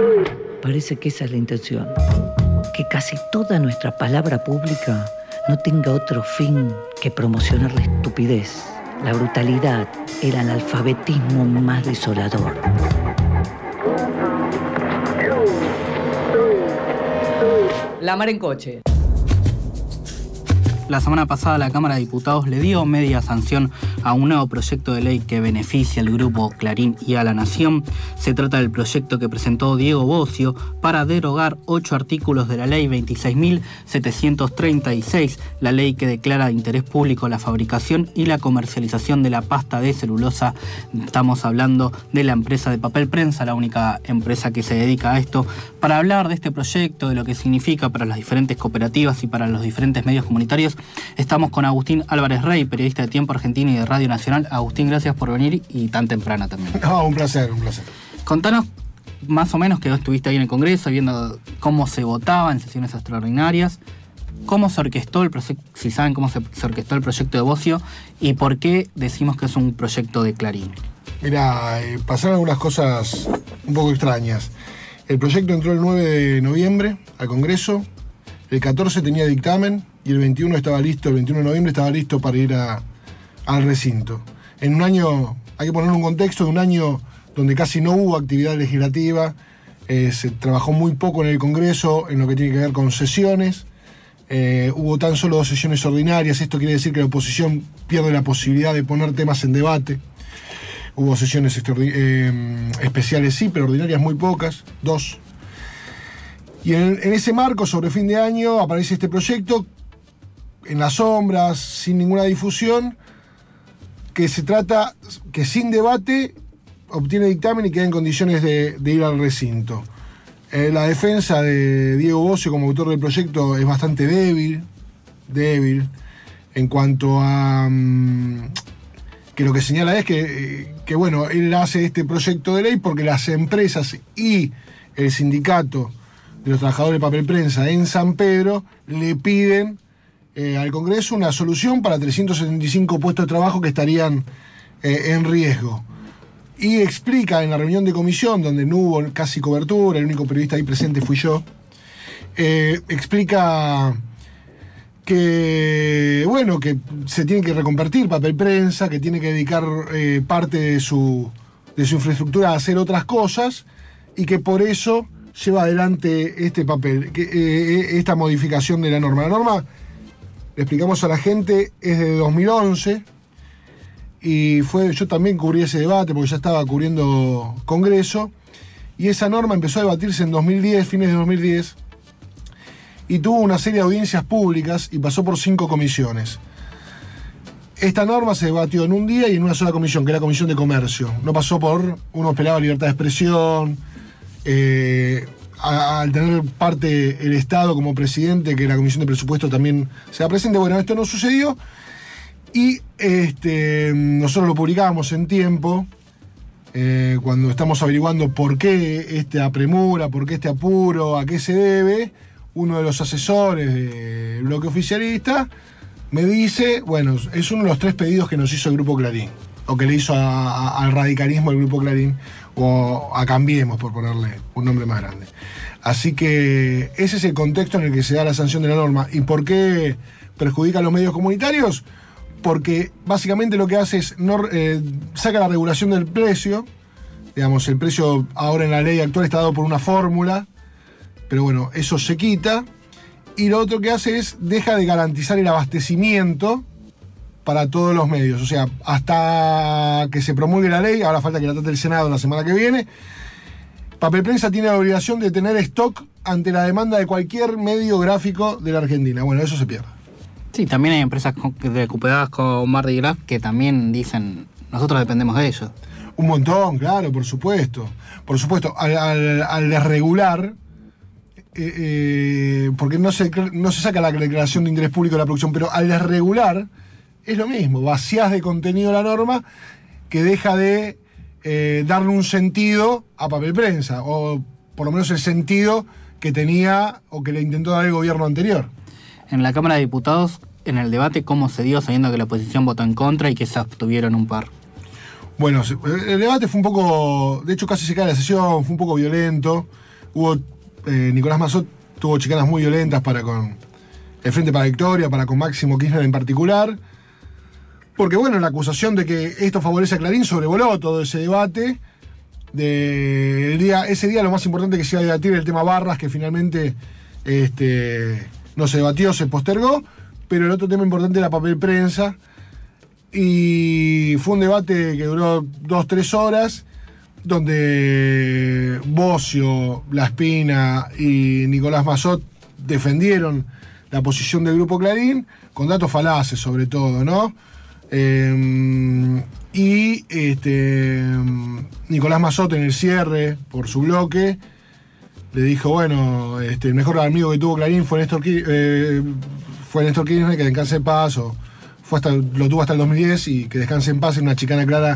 Parece que esa es la intención. Que casi toda nuestra palabra pública no tenga otro fin que promocionar la estupidez, la brutalidad, el analfabetismo más desolador. La Mar en Coche. La semana pasada la Cámara de Diputados le dio media sanción a un nuevo proyecto de ley que beneficia al Grupo Clarín y a la Nación. Se trata del proyecto que presentó Diego Bocio para derogar 8 artículos de la Ley 26.736, la ley que declara de interés público la fabricación y la comercialización de la pasta de celulosa. Estamos hablando de la empresa de papel prensa, la única empresa que se dedica a esto. Para hablar de este proyecto, de lo que significa para las diferentes cooperativas y para los diferentes medios comunitarios, estamos con Agustín Álvarez Rey, periodista de Tiempo Argentina y de Radio Nacional. Agustín, gracias por venir y tan temprana también. No, un placer. Contanos más o menos, que estuviste ahí en el Congreso viendo cómo se votaba en sesiones extraordinarias, cómo se orquestó el proyecto, si saben cómo se orquestó el proyecto de Bocio y por qué decimos que es un proyecto de Clarín. Mira, pasaron algunas cosas un poco extrañas. El proyecto entró el 9 de noviembre al Congreso, el 14 tenía dictamen y el 21 estaba listo, el 21 de noviembre estaba listo para ir al recinto. En un año, hay que poner un contexto de un año donde casi no hubo actividad legislativa, se trabajó muy poco en el Congreso en lo que tiene que ver con sesiones, hubo tan solo 2 sesiones ordinarias, esto quiere decir que la oposición pierde la posibilidad de poner temas en debate. Hubo sesiones especiales sí, pero ordinarias muy pocas, 2. Y en ese marco, sobre fin de año, aparece este proyecto, en las sombras, sin ninguna difusión, que se trata que sin debate obtiene dictamen y queda en condiciones de ir al recinto. La defensa de Diego Bocio como autor del proyecto es bastante débil, en cuanto a que lo que señala es que bueno, él hace este proyecto de ley porque las empresas y el sindicato de los trabajadores de papel prensa en San Pedro le piden al Congreso una solución para 375 puestos de trabajo que estarían en riesgo. Y explica en la reunión de comisión, donde no hubo casi cobertura, el único periodista ahí presente fui yo, explica que, bueno, que se tiene que reconvertir papel prensa, que tiene que dedicar parte de su infraestructura a hacer otras cosas y que por eso lleva adelante este papel, esta modificación de la norma. La norma, le explicamos a la gente, es de 2011 y yo también cubrí ese debate porque ya estaba cubriendo Congreso, y esa norma empezó a debatirse en 2010, fines de 2010, y tuvo una serie de audiencias públicas y pasó por 5 comisiones. Esta norma se debatió en un día y en una sola comisión, que era la Comisión de Comercio. No pasó por, uno esperaba libertad de expresión, al tener parte el Estado como presidente, que la Comisión de Presupuesto también sea presente. Bueno, esto no sucedió y nosotros lo publicamos en Tiempo, cuando estamos averiguando por qué esta premura, por qué este apuro, a qué se debe. Uno de los asesores del bloque oficialista me dice, bueno, es uno de los 3 pedidos que nos hizo el Grupo Clarín, o que le hizo al radicalismo el Grupo Clarín, o a Cambiemos, por ponerle un nombre más grande. Así que ese es el contexto en el que se da la sanción de la norma. ¿Y por qué perjudica a los medios comunitarios? Porque básicamente lo que hace es saca la regulación del precio. Digamos, el precio ahora en la ley actual está dado por una fórmula, pero bueno, eso se quita. Y lo otro que hace es deja de garantizar el abastecimiento para todos los medios. O sea, hasta que se promulgue la ley, ahora falta que la trate el Senado la semana que viene, Papel Prensa tiene la obligación de tener stock ante la demanda de cualquier medio gráfico de la Argentina. Bueno, eso se pierde. Sí, también hay empresas recuperadas con Mardi Gras que también dicen, nosotros dependemos de ellos. Un montón, claro, por supuesto. Por supuesto, al desregular, porque no se saca la declaración de interés público de la producción, pero al desregular es lo mismo, vacías de contenido la norma que deja de darle un sentido a Papel Prensa, o por lo menos el sentido que tenía o que le intentó dar el gobierno anterior. En la Cámara de Diputados, en el debate, ¿cómo se dio sabiendo que la oposición votó en contra y que se abstuvieron un par? Bueno, el debate fue un poco, de hecho casi se cae la sesión, fue un poco violento. Nicolás Massot tuvo chicanas muy violentas para con el Frente para la Victoria, para con Máximo Kirchner en particular, porque bueno, la acusación de que esto favorece a Clarín sobrevoló todo ese debate. Ese día lo más importante que se iba a debatir era el tema Barras, que finalmente no se debatió, se postergó, pero el otro tema importante era papel prensa, y fue un debate que duró 2-3 horas, donde Bocio, Laspina y Nicolás Massot defendieron la posición del Grupo Clarín, con datos falaces sobre todo, ¿no? Nicolás Massot en el cierre, por su bloque, le dijo, bueno, el mejor amigo que tuvo Clarín fue Néstor Kirchner, que descanse en paz, lo tuvo hasta el 2010, y que descanse en paz, en una chicana clara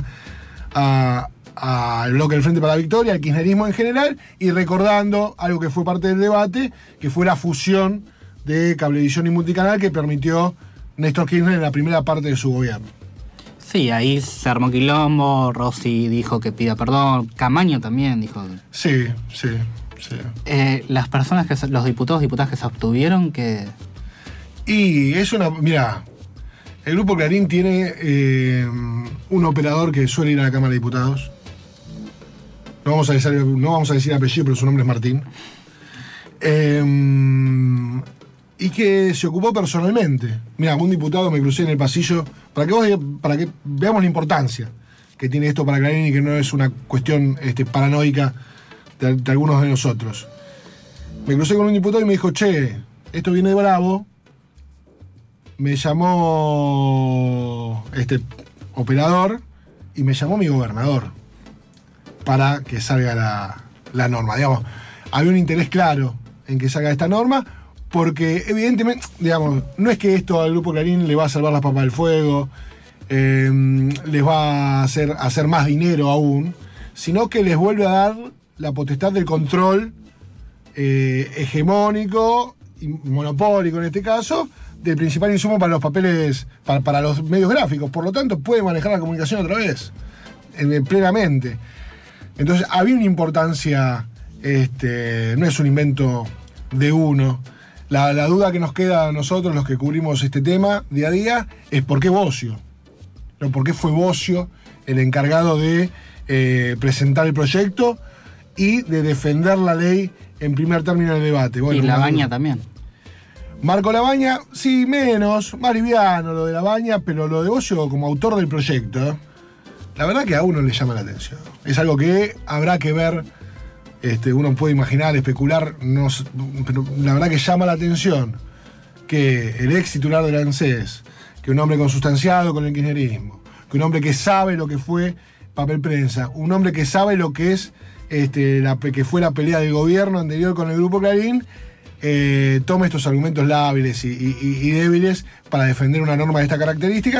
al bloque del Frente para la Victoria, al kirchnerismo en general, y recordando algo que fue parte del debate, que fue la fusión de Cablevisión y Multicanal, que permitió Néstor Kirchner en la primera parte de su gobierno. Sí, ahí se armó quilombo, Rossi dijo que pida perdón, Camaño también dijo. Sí. Las personas los diputadas que se abstuvieron, que... Y es mirá, el Grupo Clarín tiene un operador que suele ir a la Cámara de Diputados. No vamos a decir apellido, pero su nombre es Martín. Y que se ocupó personalmente. Mira, un diputado me crucé en el pasillo, para que veamos la importancia que tiene esto para Clarín, y que no es una cuestión paranoica de algunos de nosotros. Me crucé con un diputado y me dijo, che, esto viene de Bravo. Me llamó este operador y me llamó mi gobernador para que salga la norma. Digamos, había un interés claro en que salga esta norma, porque evidentemente, digamos, no es que esto al Grupo Clarín le va a salvar las papas del fuego, les va a hacer más dinero aún, sino que les vuelve a dar la potestad del control hegemónico y monopólico en este caso, del principal insumo para los papeles, para los medios gráficos. Por lo tanto, puede manejar la comunicación otra vez, plenamente. Entonces, había una importancia, no es un invento de uno. La duda que nos queda a nosotros, los que cubrimos este tema día a día, es por qué Bocio. ¿Por qué fue Bocio el encargado de presentar el proyecto y de defender la ley en primer término del debate? Bueno, y Labaña también. Marco Labaña, sí, más liviano lo de Labaña, pero lo de Bocio como autor del proyecto, la verdad que a uno le llama la atención. Es algo que habrá que ver, uno puede imaginar, especular, pero la verdad que llama la atención que el ex titular del ANSES, que un hombre consustanciado con el kirchnerismo, que un hombre que sabe lo que fue papel prensa, un hombre que sabe lo que es que fue la pelea del gobierno anterior con el Grupo Clarín, tome estos argumentos lábiles y débiles para defender una norma de estas características.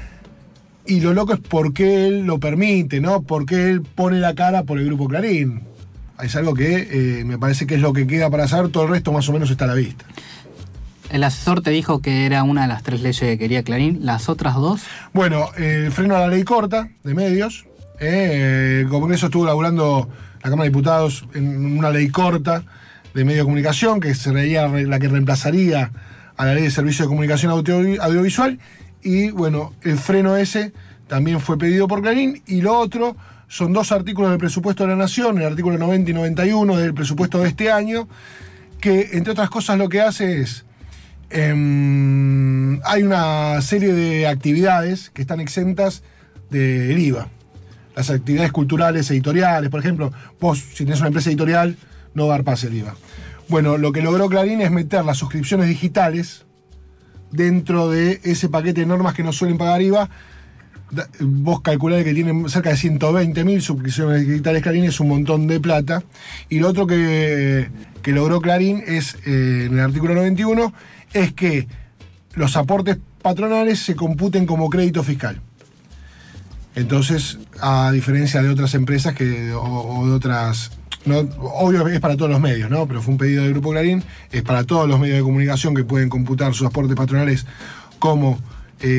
Y lo loco es por qué él lo permite, ¿no? Por qué él pone la cara por el Grupo Clarín. Es algo que me parece que es lo que queda para saber, todo el resto más o menos está a la vista. El asesor te dijo que era una de las 3 leyes que quería Clarín, ¿las otras 2? Bueno, el freno a la ley corta de medios. El Congreso estuvo laburando, la Cámara de Diputados, en una ley corta de medio de comunicación, que sería la que reemplazaría a la ley de servicio de comunicación audiovisual. Y bueno, el freno ese también fue pedido por Clarín. Y lo otro son 2 artículos del presupuesto de la Nación, el artículo 90 y 91 del presupuesto de este año, que entre otras cosas lo que hace es, hay una serie de actividades que están exentas del IVA. Las actividades culturales, editoriales, por ejemplo, vos si tenés una empresa editorial no va a dar pase el IVA. Bueno, lo que logró Clarín es meter las suscripciones digitales dentro de ese paquete de normas que no suelen pagar IVA. Vos calculás que tienen cerca de 120.000 suscripciones digitales Clarín, es un montón de plata. Y lo otro que logró Clarín es, en el artículo 91, es que los aportes patronales se computen como crédito fiscal. Entonces, a diferencia de otras empresas o de otras... No, obvio es para todos los medios, ¿no? Pero fue un pedido del Grupo Clarín, es para todos los medios de comunicación que pueden computar sus aportes patronales como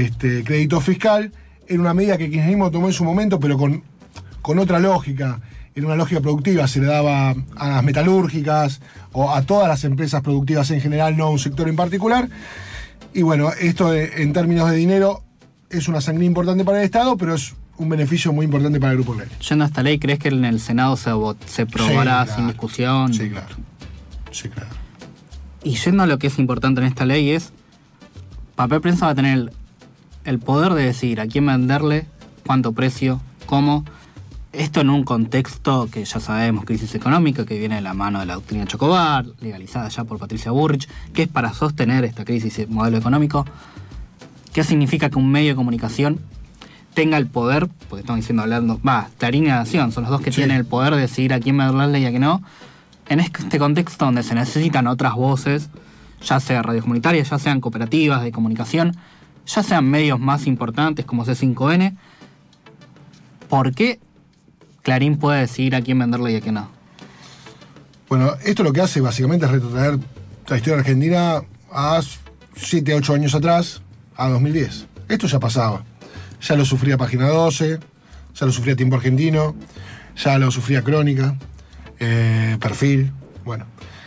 crédito fiscal, en una medida que el kirchnerismo tomó en su momento, pero con otra lógica. en una lógica productiva, se le daba a las metalúrgicas o a todas las empresas productivas en general, no a un sector en particular. Y bueno, esto en términos de dinero es una sangría importante para el Estado, pero es un beneficio muy importante para el Grupo Clarín. Yendo a esta ley, ¿crees que en el Senado se aprobará Sí, sin claro. discusión? Sí, claro. Sí, claro. Y yendo a lo que es importante en esta ley es, Papel Prensa va a tener el poder de decidir a quién venderle, cuánto precio, cómo. Esto en un contexto que ya sabemos, crisis económica, que viene de la mano de la doctrina Chocobar, legalizada ya por Patricia Bullrich, que es para sostener esta crisis de modelo económico. ¿Qué significa que un medio de comunicación tenga el poder, porque estamos diciendo, Clarín y Nación, son los dos que Sí. tienen el poder de decidir a quién venderle y a quién no, en este contexto donde se necesitan otras voces, ya sea radios comunitarias, ya sean cooperativas de comunicación, ya sean medios más importantes como C5N, ¿por qué Clarín puede decidir a quién venderle y a quién no? Bueno, esto lo que hace básicamente es retrotraer la historia argentina a 7, 8 años atrás, a 2010. Esto ya pasaba. Ya lo sufría Página 12, ya lo sufría Tiempo Argentino, ya lo sufría Crónica, Perfil, bueno.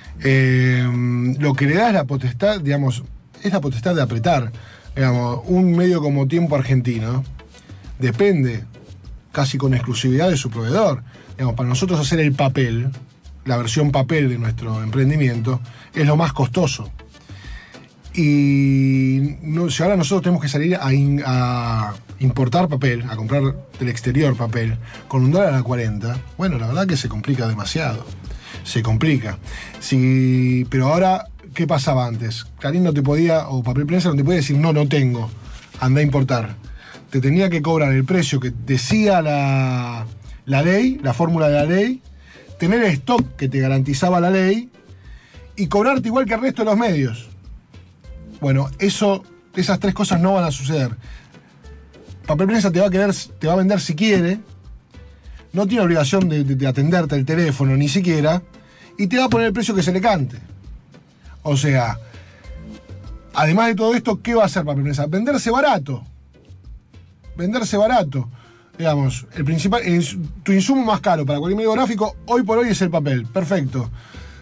Lo que le da es la potestad, digamos, es la potestad de apretar. Digamos, un medio como Tiempo Argentino depende casi con exclusividad de su proveedor. Digamos, para nosotros hacer el papel, la versión papel de nuestro emprendimiento, es lo más costoso. Y si ahora nosotros tenemos que salir a importar papel, a comprar del exterior papel, con $1 a 40, bueno, la verdad que se complica demasiado. Se complica. Pero ahora, ¿qué pasaba antes? Clarín no te podía, o Papel Prensa no te podía decir, no tengo, anda a importar. Te tenía que cobrar el precio que decía la ley, la fórmula de la ley, tener el stock que te garantizaba la ley y cobrarte igual que el resto de los medios. Bueno, esas tres cosas no van a suceder. Papel Prensa te va a vender si quiere, no tiene obligación de atenderte el teléfono ni siquiera, y te va a poner el precio que se le cante. O sea, además de todo esto, ¿qué va a hacer Papel Prensa? Venderse barato. Digamos, tu insumo más caro para cualquier medio gráfico hoy por hoy es el papel. Perfecto.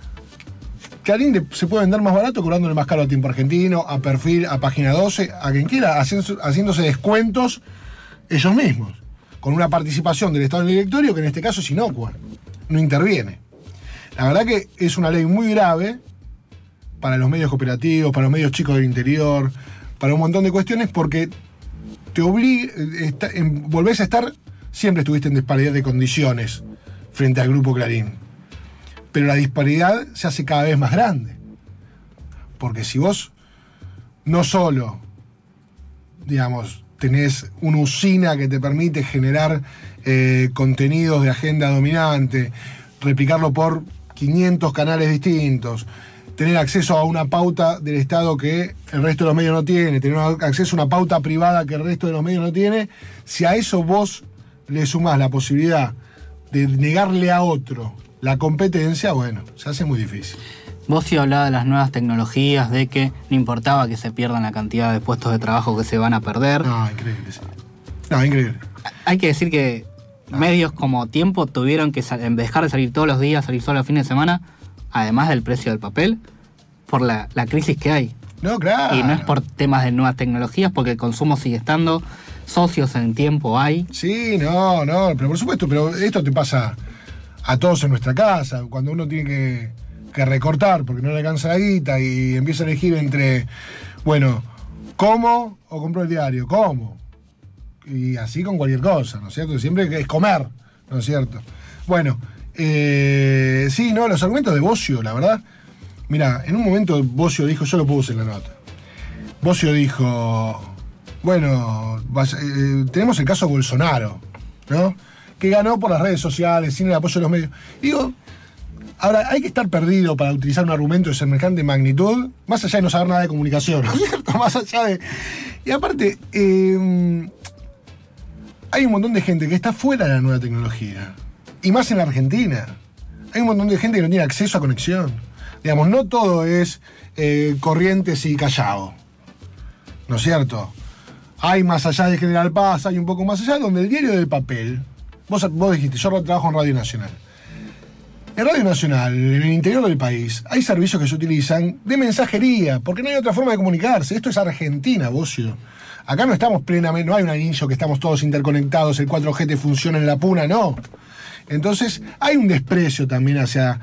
Clarín se puede vender más barato cobrándole más caro a Tiempo Argentino, a Perfil, a Página 12, a quien quiera, haciéndose descuentos ellos mismos, con una participación del Estado en el directorio que en este caso es inocua, no interviene. La verdad que es una ley muy grave para los medios cooperativos, para los medios chicos del interior, para un montón de cuestiones, porque te obliga, volvés a estar, siempre estuviste en disparidad de condiciones frente al Grupo Clarín. Pero la disparidad se hace cada vez más grande. Porque si vos no solo, digamos, tenés una usina que te permite generar contenidos de agenda dominante, replicarlo por 500 canales distintos, tener acceso a una pauta del Estado que el resto de los medios no tiene, tener acceso a una pauta privada que el resto de los medios no tiene, si a eso vos le sumás la posibilidad de negarle a otro la competencia, bueno, se hace muy difícil. Vos sí hablabas de las nuevas tecnologías, de que no importaba que se pierdan la cantidad de puestos de trabajo que se van a perder. No, increíble, sí. No, increíble. Hay que decir que medios como Tiempo tuvieron que dejar de salir todos los días, salir solo los fines de semana, además del precio del papel, por la crisis que hay. No, claro. Y no es por temas de nuevas tecnologías, porque el consumo sigue estando, socios en Tiempo hay. Sí, no, pero por supuesto, pero esto te pasa a todos en nuestra casa, cuando uno tiene que recortar porque no le alcanza la guita y empieza a elegir entre, bueno, ¿como o compro el diario? ¿Cómo? Y así con cualquier cosa, ¿no es cierto? Siempre es comer, ¿no es cierto? Bueno, sí, no, los argumentos de Bossio, la verdad. Mira, en un momento Bossio dijo, yo lo puse en la nota. Bossio dijo, bueno, tenemos el caso Bolsonaro, ¿no? Que ganó por las redes sociales, sin el apoyo de los medios. Digo, ahora, hay que estar perdido para utilizar un argumento de semejante magnitud, más allá de no saber nada de comunicación, ¿no es cierto? Más allá de... Y aparte, hay un montón de gente que está fuera de la nueva tecnología, y más en la Argentina. Hay un montón de gente que no tiene acceso a conexión. Digamos, no todo es Corrientes y Callao, ¿no es cierto? Hay más allá de General Paz, hay un poco más allá, donde el diario del papel Vos dijiste, yo trabajo en Radio Nacional. En Radio Nacional, en el interior del país, hay servicios que se utilizan de mensajería, porque no hay otra forma de comunicarse. Esto es Argentina, Bocio. Acá no estamos plenamente, no hay un anillo que estamos todos interconectados, el 4G te funciona en la puna, no. Entonces, hay un desprecio también hacia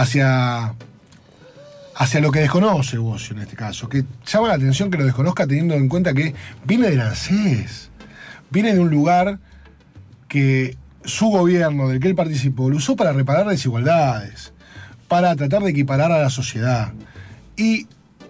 lo que desconoce Bocio en este caso, que llama la atención que lo desconozca teniendo en cuenta que viene del ANSES, viene de un lugar que su gobierno, del que él participó, lo usó para reparar desigualdades, para tratar de equiparar a la sociedad. Y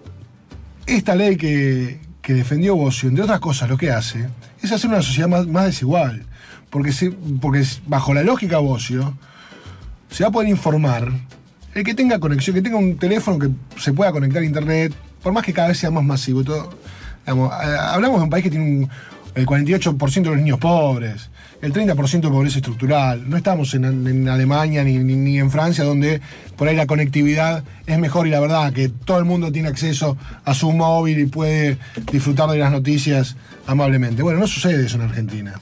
esta ley que defendió Bocio, entre otras cosas, lo que hace es hacer una sociedad más desigual, porque bajo la lógica Bocio se va a poder informar el que tenga conexión, que tenga un teléfono que se pueda conectar a internet, por más que cada vez sea más masivo y todo. Digamos, hablamos de un país que tiene el 48% de los niños pobres, el 30% de pobreza estructural. No estamos en Alemania ni en Francia, donde por ahí la conectividad es mejor y la verdad que todo el mundo tiene acceso a su móvil y puede disfrutar de las noticias amablemente. Bueno, no sucede eso en Argentina.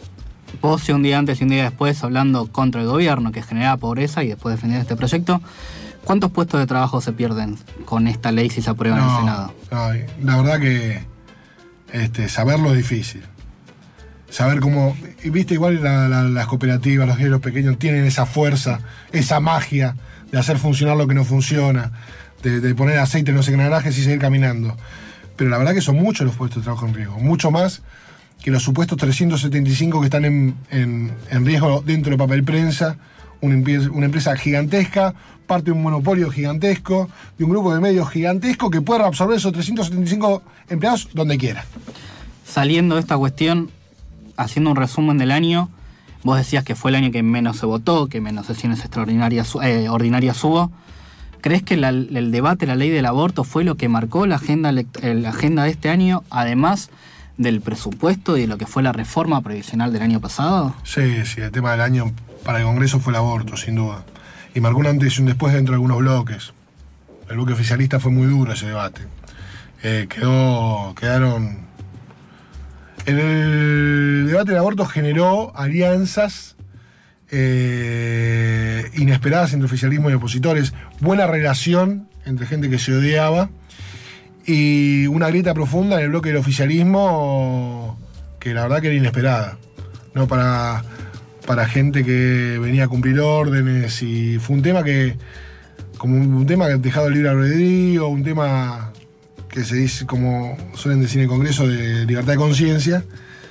Vos, un día antes y un día después, hablando contra el gobierno que generaba pobreza y después defendiendo este proyecto, ¿cuántos puestos de trabajo se pierden con esta ley si se aprueba en el Senado? La verdad que saberlo es difícil. Saber cómo, viste, igual las cooperativas, los diarios pequeños tienen esa fuerza, esa magia de hacer funcionar lo que no funciona, de poner aceite en los engranajes y seguir caminando. Pero la verdad que son muchos los puestos de trabajo en riesgo, mucho más que los supuestos 375 que están en riesgo dentro de Papel Prensa, una empresa gigantesca, parte de un monopolio gigantesco, de un grupo de medios gigantesco que puede absorber esos 375 empleados donde quiera. Saliendo de esta cuestión, haciendo un resumen del año, vos decías que fue el año que menos se votó, que menos sesiones ordinarias hubo. ¿Crees que el debate, la ley del aborto, fue lo que marcó la agenda de este año, además del presupuesto y de lo que fue la reforma previsional del año pasado? Sí, el tema del año para el Congreso fue el aborto, sin duda. Y marcó un antes y un después dentro de algunos bloques. El bloque oficialista fue muy duro ese debate. Quedaron... El debate del aborto generó alianzas inesperadas entre oficialismo y opositores, buena relación entre gente que se odiaba y una grieta profunda en el bloque del oficialismo que la verdad que era inesperada, ¿no? Para gente que venía a cumplir órdenes, y fue un tema que dejado el libre albedrío, un tema que se dice, como suelen decir en el Congreso, de libertad de conciencia,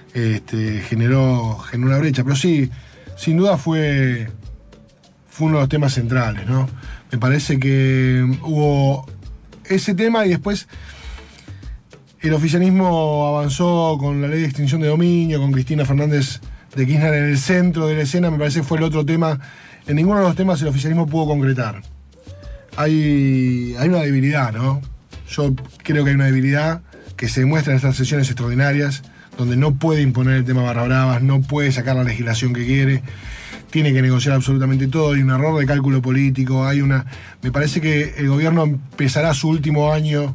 generó una brecha. Pero sí, sin duda fue uno de los temas centrales, ¿no? Me parece que hubo ese tema y después el oficialismo avanzó con la ley de extinción de dominio, con Cristina Fernández de Kirchner en el centro de la escena. Me parece que fue el otro tema. En ninguno de los temas el oficialismo pudo concretar. Hay una debilidad, ¿no? Yo creo que hay una debilidad que se demuestra en estas sesiones extraordinarias, donde no puede imponer el tema barra bravas, no puede sacar la legislación que quiere, tiene que negociar absolutamente todo, hay un error de cálculo político, me parece que el gobierno empezará su último año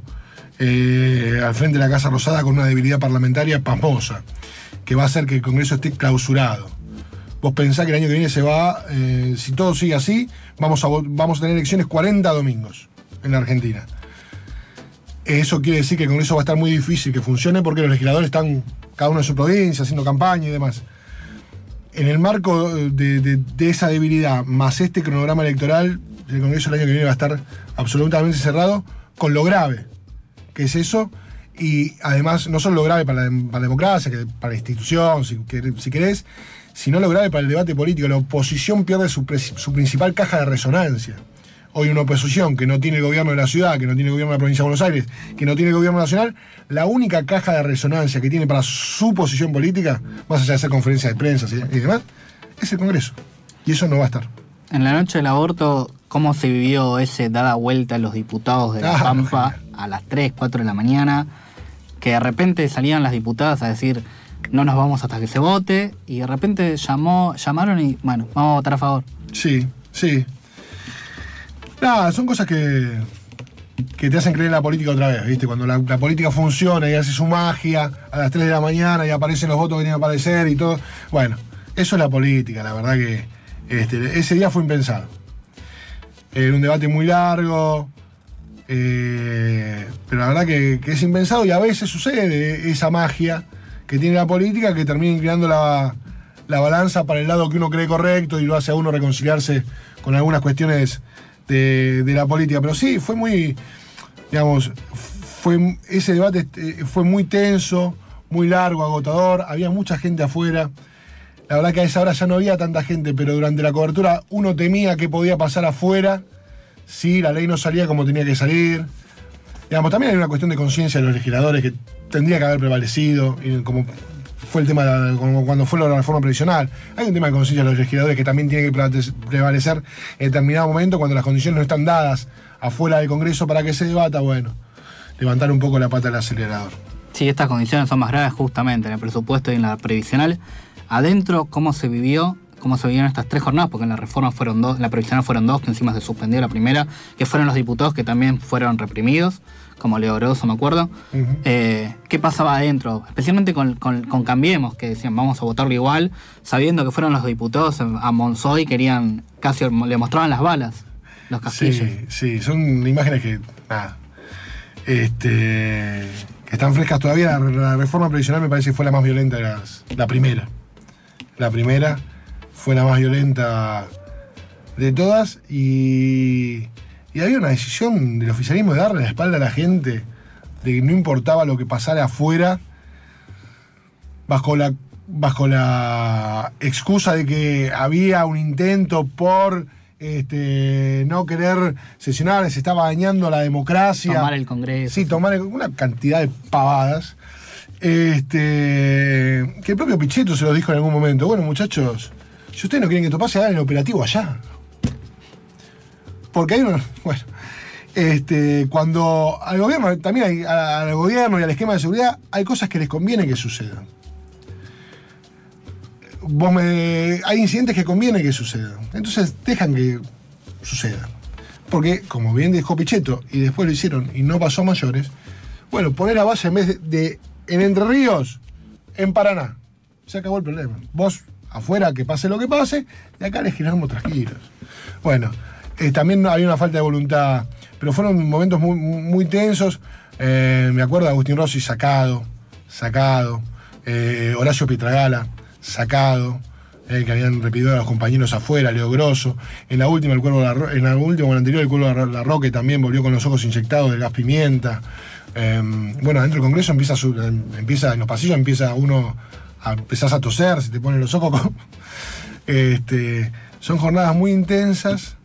al frente de la Casa Rosada con una debilidad parlamentaria pasmosa, que va a hacer que el Congreso esté clausurado. Vos pensás que el año que viene se va, si todo sigue así, vamos a tener elecciones 40 domingos en la Argentina. Eso quiere decir que el Congreso va a estar muy difícil que funcione porque los legisladores están cada uno en su provincia haciendo campaña y demás. En el marco de esa debilidad, más este cronograma electoral, el Congreso el año que viene va a estar absolutamente cerrado, con lo grave que es eso, y además no solo lo grave para la democracia, que para la institución, si querés, sino lo grave para el debate político. La oposición pierde su principal caja de resonancia. Hoy una oposición que no tiene el gobierno de la ciudad, que no tiene el gobierno de la provincia de Buenos Aires, que no tiene el gobierno nacional, la única caja de resonancia que tiene para su posición política, más allá de hacer conferencias de prensa y demás, es el Congreso. Y eso no va a estar. En la noche del aborto, ¿cómo se vivió ese dada vuelta a los diputados de La Pampa a las 3, 4 de la mañana? Que de repente salían las diputadas a decir, no nos vamos hasta que se vote, y de repente llamaron y, bueno, vamos a votar a favor. Sí. Nada, son cosas que te hacen creer en la política otra vez, ¿viste? Cuando la política funciona y hace su magia a las 3 de la mañana y aparecen los votos que tienen que aparecer y todo. Bueno, Eso es la política, la verdad que ese día fue impensado. Era un debate muy largo, pero la verdad que es impensado y a veces sucede esa magia que tiene la política que termina inclinando la balanza para el lado que uno cree correcto y lo hace a uno reconciliarse con algunas cuestiones de la política. Pero sí, fue muy, digamos, ese debate fue muy tenso, muy largo, agotador, había mucha gente afuera. La verdad que a esa hora ya no había tanta gente, pero durante la cobertura uno temía qué podía pasar afuera si la ley no salía como tenía que salir. Digamos, también hay una cuestión de conciencia de los legisladores que tendría que haber prevalecido, y como fue el tema como cuando fue la reforma previsional. Hay un tema de conciencia de los legisladores que también tiene que prevalecer en determinado momento cuando las condiciones no están dadas afuera del Congreso para que se debata, bueno, levantar un poco la pata del acelerador. Sí, estas condiciones son más graves justamente en el presupuesto y en la previsional. Adentro, ¿cómo se vivieron estas 3 jornadas? Porque en la reforma fueron 2, en la previsional fueron 2, que encima se suspendió la primera, que fueron los diputados que también fueron reprimidos, como Leo Grosso, me acuerdo. Uh-huh. ¿Qué pasaba adentro? Especialmente con Cambiemos, que decían vamos a votarlo igual, sabiendo que fueron los diputados a Monzón, querían, casi le mostraban las balas, los casquillos. Sí, son imágenes que, nada, que están frescas todavía. La reforma previsional me parece que fue la más violenta de la primera. La primera fue la más violenta de todas y había una decisión del oficialismo de darle la espalda a la gente, de que no importaba lo que pasara afuera, bajo la excusa de que había un intento por no querer sesionar, se estaba dañando la democracia. Tomar el Congreso. Sí, tomar una cantidad de pavadas. Que el propio Pichetto se lo dijo en algún momento. Bueno, muchachos, si ustedes no quieren que esto pase, hagan el operativo allá. Porque hay uno. Bueno, cuando al gobierno, también al gobierno y al esquema de seguridad, hay cosas que les conviene que sucedan. Hay incidentes que conviene que sucedan. Entonces dejan que sucedan. Porque, como bien dijo Pichetto, y después lo hicieron y no pasó a mayores, bueno, poner la base en vez de en Entre Ríos, en Paraná. Se acabó el problema. Vos afuera que pase lo que pase, y acá legislamos tranquilos. Bueno, también había una falta de voluntad, pero fueron momentos muy, muy tensos. Me acuerdo de Agustín Rossi sacado. Horacio Pietragala, sacado. Que habían repetido a los compañeros afuera, Leo Grosso. En la última, con la anterior, el Cuervo Larroque también volvió con los ojos inyectados de gas pimienta. Bueno, adentro del Congreso empieza en los pasillos, empezás a toser, se te ponen los ojos. Son jornadas muy intensas,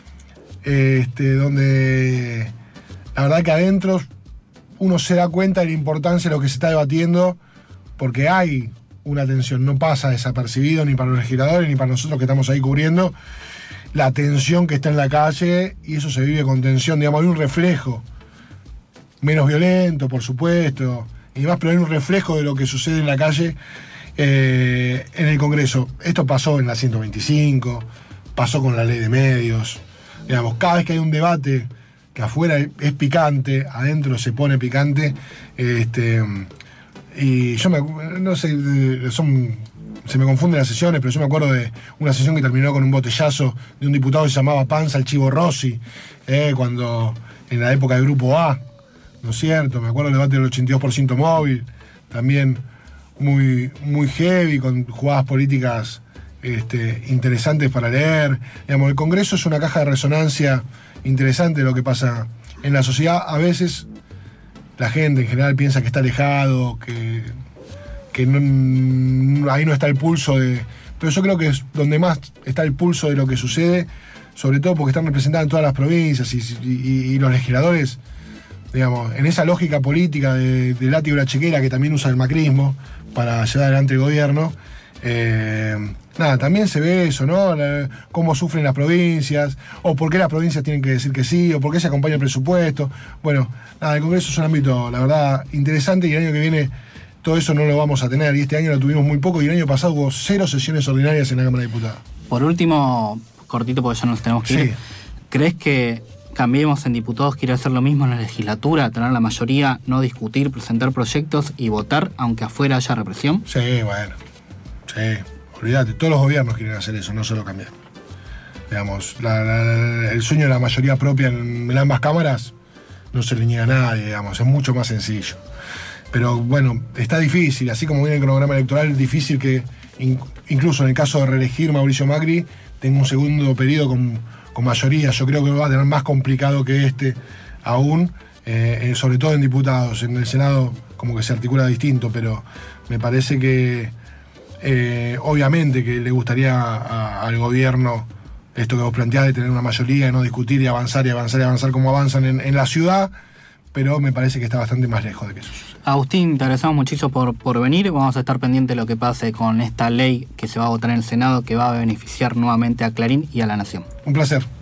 donde la verdad que adentro uno se da cuenta de la importancia de lo que se está debatiendo, porque hay una tensión, no pasa desapercibido ni para los legisladores ni para nosotros que estamos ahí cubriendo la tensión que está en la calle, y eso se vive con tensión, digamos, hay un reflejo menos violento, por supuesto, y demás, pero hay un reflejo de lo que sucede en la calle en el Congreso. Esto pasó en la 125, pasó con la ley de medios, digamos, cada vez que hay un debate que afuera es picante, adentro se pone picante, y yo no sé, se me confunden las sesiones, pero yo me acuerdo de una sesión que terminó con un botellazo de un diputado que se llamaba Panza el Chivo Rossi, cuando en la época del Grupo A, ¿no es cierto? Me acuerdo del debate del 82% móvil, también muy, muy heavy, con jugadas políticas interesantes para leer. Digamos, el Congreso es una caja de resonancia interesante de lo que pasa en la sociedad. A veces la gente en general piensa que está alejado, que no, ahí no está el pulso de... Pero yo creo que es donde más está el pulso de lo que sucede, sobre todo porque están representadas en todas las provincias y los legisladores, digamos, en esa lógica política de látigo y la chequera que también usa el macrismo para llevar adelante el gobierno. Nada, también se ve eso, ¿no? Cómo sufren las provincias, o por qué las provincias tienen que decir que sí, o por qué se acompaña el presupuesto. Bueno, nada, el Congreso es un ámbito, la verdad, interesante, y el año que viene todo eso no lo vamos a tener, y este año lo tuvimos muy poco, y el año pasado hubo 0 sesiones ordinarias en la Cámara de Diputados. Por último, cortito porque ya nos tenemos que ir, ¿crees que Cambiemos en diputados quiere hacer lo mismo en la legislatura, tener la mayoría, no discutir, presentar proyectos y votar, aunque afuera haya represión? Sí, bueno, sí, olvídate, todos los gobiernos quieren hacer eso, no solo cambiar. Digamos, el sueño de la mayoría propia en ambas cámaras no se le niega a nadie, digamos, es mucho más sencillo. Pero bueno, está difícil, así como viene el cronograma electoral, es difícil que incluso en el caso de reelegir Mauricio Macri tenga un segundo periodo con mayoría. Yo creo que va a tener más complicado que aún, sobre todo en diputados. En el Senado como que se articula distinto, pero me parece que obviamente que le gustaría al gobierno esto que vos planteás de tener una mayoría, de no discutir y avanzar como avanzan en la ciudad, pero me parece que está bastante más lejos de que eso suceda. Agustín, te agradecemos muchísimo por venir. Vamos a estar pendientes de lo que pase con esta ley que se va a votar en el Senado, que va a beneficiar nuevamente a Clarín y a La Nación. Un placer.